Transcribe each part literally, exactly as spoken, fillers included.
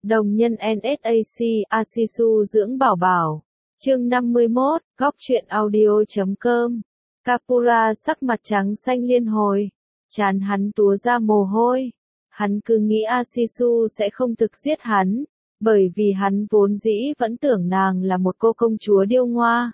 Đồng nhân en ét a xê, Asisu dưỡng bảo bảo. Chương năm mươi mốt, góc truyện audio chấm com. Kapura sắc mặt trắng xanh liên hồi. Trán hắn túa ra mồ hôi. Hắn cứ nghĩ Asisu sẽ không thực giết hắn, bởi vì hắn vốn dĩ vẫn tưởng nàng là một cô công chúa điêu ngoa.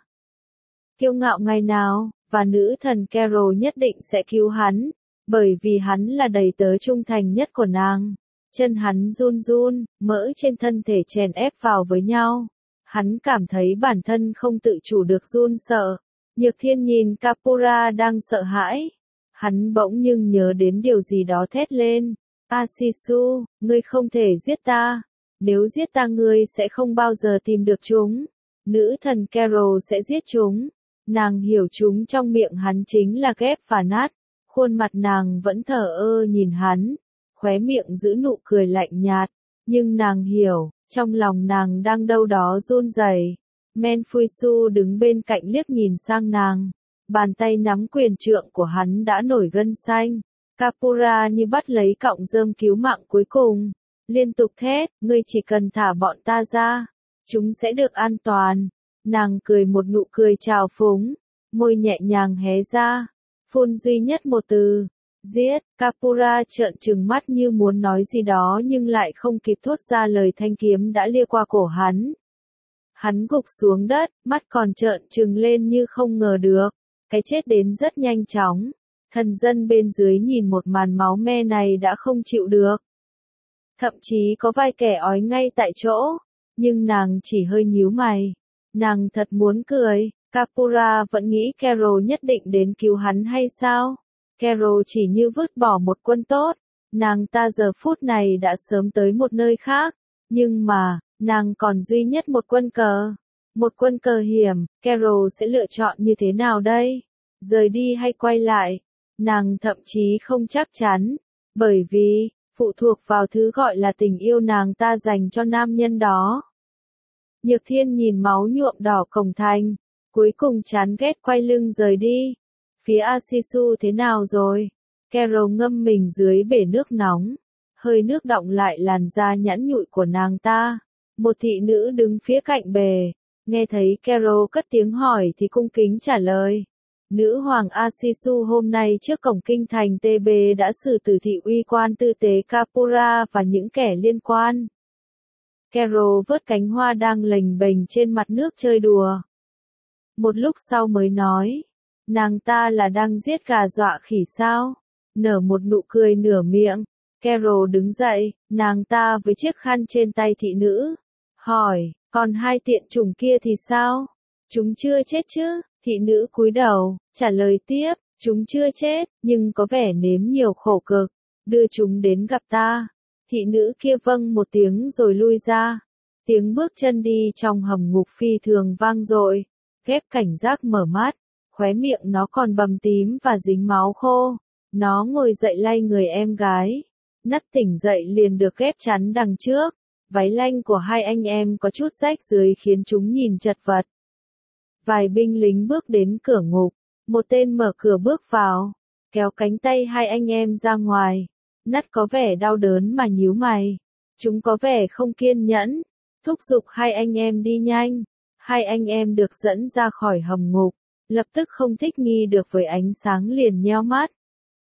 Kiêu ngạo ngày nào, và nữ thần Carol nhất định sẽ cứu hắn, bởi vì hắn là đầy tớ trung thành nhất của nàng. Chân hắn run run, mỡ trên thân thể chèn ép vào với nhau. Hắn cảm thấy bản thân không tự chủ được run sợ. Nhược Thiên nhìn Kapura đang sợ hãi. Hắn bỗng nhưng nhớ đến điều gì đó thét lên. Asisu, ngươi không thể giết ta. Nếu giết ta ngươi sẽ không bao giờ tìm được chúng. Nữ thần Carol sẽ giết chúng. Nàng hiểu chúng trong miệng hắn chính là ghép và nát. Khuôn mặt nàng vẫn thờ ơ nhìn hắn. Khóe miệng giữ nụ cười lạnh nhạt. Nhưng nàng hiểu, trong lòng nàng đang đâu đó run rẩy. Menfuisu đứng bên cạnh liếc nhìn sang nàng. Bàn tay nắm quyền trượng của hắn đã nổi gân xanh. Kapura như bắt lấy cọng rơm cứu mạng cuối cùng. Liên tục thét, ngươi chỉ cần thả bọn ta ra. Chúng sẽ được an toàn. Nàng cười một nụ cười trào phúng. Môi nhẹ nhàng hé ra. Phun duy nhất một từ. Giết. Kapura trợn trừng mắt như muốn nói gì đó nhưng lại không kịp thốt ra lời, thanh kiếm đã lia qua cổ hắn. Hắn gục xuống đất, mắt còn trợn trừng lên như không ngờ được. Cái chết đến rất nhanh chóng. Thần dân bên dưới nhìn một màn máu me này đã không chịu được. Thậm chí có vài kẻ ói ngay tại chỗ. Nhưng nàng chỉ hơi nhíu mày. Nàng thật muốn cười. Kapura vẫn nghĩ Carol nhất định đến cứu hắn hay sao? Carol chỉ như vứt bỏ một quân tốt. Nàng ta giờ phút này đã sớm tới một nơi khác. Nhưng mà, nàng còn duy nhất một quân cờ. Một quân cờ hiểm, Carol sẽ lựa chọn như thế nào đây? Rời đi hay quay lại? Nàng thậm chí không chắc chắn. Bởi vì, phụ thuộc vào thứ gọi là tình yêu nàng ta dành cho nam nhân đó. Nhược Thiên nhìn máu nhuộm đỏ cổng thành. Cuối cùng chán ghét quay lưng rời đi. Phía Asisu thế nào rồi? Carol ngâm mình dưới bể nước nóng. Hơi nước đọng lại làn da nhẵn nhụi của nàng ta. Một thị nữ đứng phía cạnh bể. Nghe thấy Carol cất tiếng hỏi thì cung kính trả lời. Nữ hoàng Asisu hôm nay trước cổng kinh thành tê bê đã xử tử thị uy quan tư tế Kapura và những kẻ liên quan. Carol vớt cánh hoa đang lềnh bềnh trên mặt nước chơi đùa. Một lúc sau mới nói. Nàng ta là đang giết gà dọa khỉ sao? Nở một nụ cười nửa miệng. Carol đứng dậy, nàng ta với chiếc khăn trên tay thị nữ. Hỏi, còn hai tiện chủng kia thì sao? Chúng chưa chết chứ? Thị nữ cúi đầu, trả lời tiếp, chúng chưa chết, nhưng có vẻ nếm nhiều khổ cực. Đưa chúng đến gặp ta. Thị nữ kia vâng một tiếng rồi lui ra. Tiếng bước chân đi trong hầm ngục phi thường vang dội. Ghép cảnh giác mở mắt. Khóe miệng nó còn bầm tím và dính máu khô. Nó ngồi dậy lay người em gái. Nắt tỉnh dậy liền được ghép chắn đằng trước. Váy lanh của hai anh em có chút rách dưới khiến chúng nhìn chật vật. Vài binh lính bước đến cửa ngục. Một tên mở cửa bước vào. Kéo cánh tay hai anh em ra ngoài. Nắt có vẻ đau đớn mà nhíu mày. Chúng có vẻ không kiên nhẫn. Thúc giục hai anh em đi nhanh. Hai anh em được dẫn ra khỏi hầm ngục. Lập tức không thích nghi được với ánh sáng liền nheo mắt.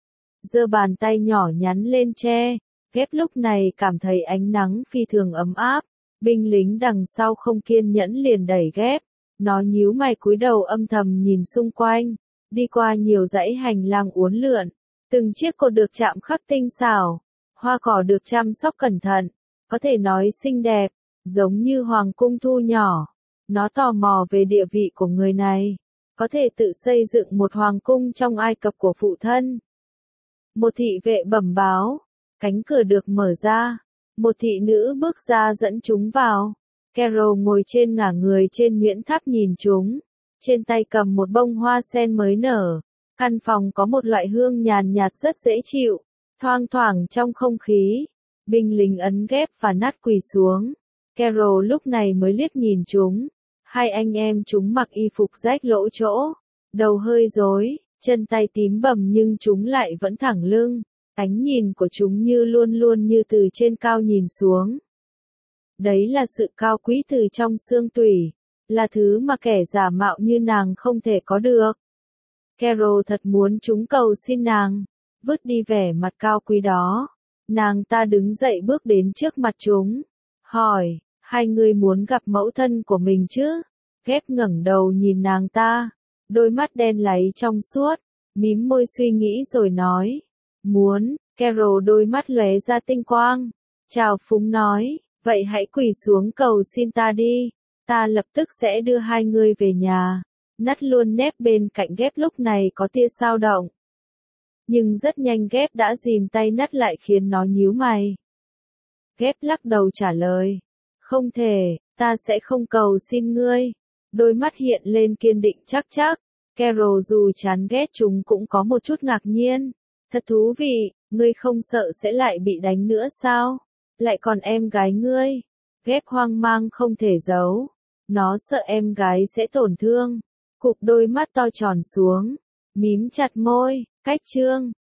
Giơ bàn tay nhỏ nhắn lên che. Ghép lúc này cảm thấy ánh nắng phi thường ấm áp. Binh lính đằng sau không kiên nhẫn liền đẩy ghép. Nó nhíu mày cúi đầu âm thầm nhìn xung quanh. Đi qua nhiều dãy hành lang uốn lượn. Từng chiếc cột được chạm khắc tinh xảo. Hoa cỏ được chăm sóc cẩn thận. Có thể nói xinh đẹp. Giống như hoàng cung thu nhỏ. Nó tò mò về địa vị của người này. Có thể tự xây dựng một hoàng cung trong Ai Cập của phụ thân. Một thị vệ bẩm báo. Cánh cửa được mở ra. Một thị nữ bước ra dẫn chúng vào. Carol ngồi trên ngả người trên nhuyễn tháp nhìn chúng. Trên tay cầm một bông hoa sen mới nở. Căn phòng có một loại hương nhàn nhạt rất dễ chịu. Thoang thoảng trong không khí. Binh lính ấn ghép và nát quỳ xuống. Carol lúc này mới liếc nhìn chúng. Hai anh em chúng mặc y phục rách lỗ chỗ. Đầu hơi rối, chân tay tím bầm nhưng chúng lại vẫn thẳng lưng. Ánh nhìn của chúng như luôn luôn như từ trên cao nhìn xuống. Đấy là sự cao quý từ trong xương tủy, là thứ mà kẻ giả mạo như nàng không thể có được. Carol thật muốn chúng cầu xin nàng, vứt đi vẻ mặt cao quý đó. Nàng ta đứng dậy bước đến trước mặt chúng, hỏi, hai người muốn gặp mẫu thân của mình chứ? Ghép ngẩng đầu nhìn nàng ta, đôi mắt đen láy trong suốt, mím môi suy nghĩ rồi nói, muốn. Carol đôi mắt lóe ra tinh quang, chào phúng nói, vậy hãy quỳ xuống cầu xin ta đi, ta lập tức sẽ đưa hai người về nhà. Nắt luôn nép bên cạnh Ghép lúc này có tia dao động. Nhưng rất nhanh Ghép đã dìm tay Nắt lại khiến nó nhíu mày. Ghép lắc đầu trả lời, không thể, ta sẽ không cầu xin ngươi. Đôi mắt hiện lên kiên định chắc chắc. Carol dù chán ghét chúng cũng có một chút ngạc nhiên. Thật thú vị, ngươi không sợ sẽ lại bị đánh nữa sao? Lại còn em gái ngươi. Ghép hoang mang không thể giấu. Nó sợ em gái sẽ tổn thương. Cụp đôi mắt to tròn xuống. Mím chặt môi, cách chương.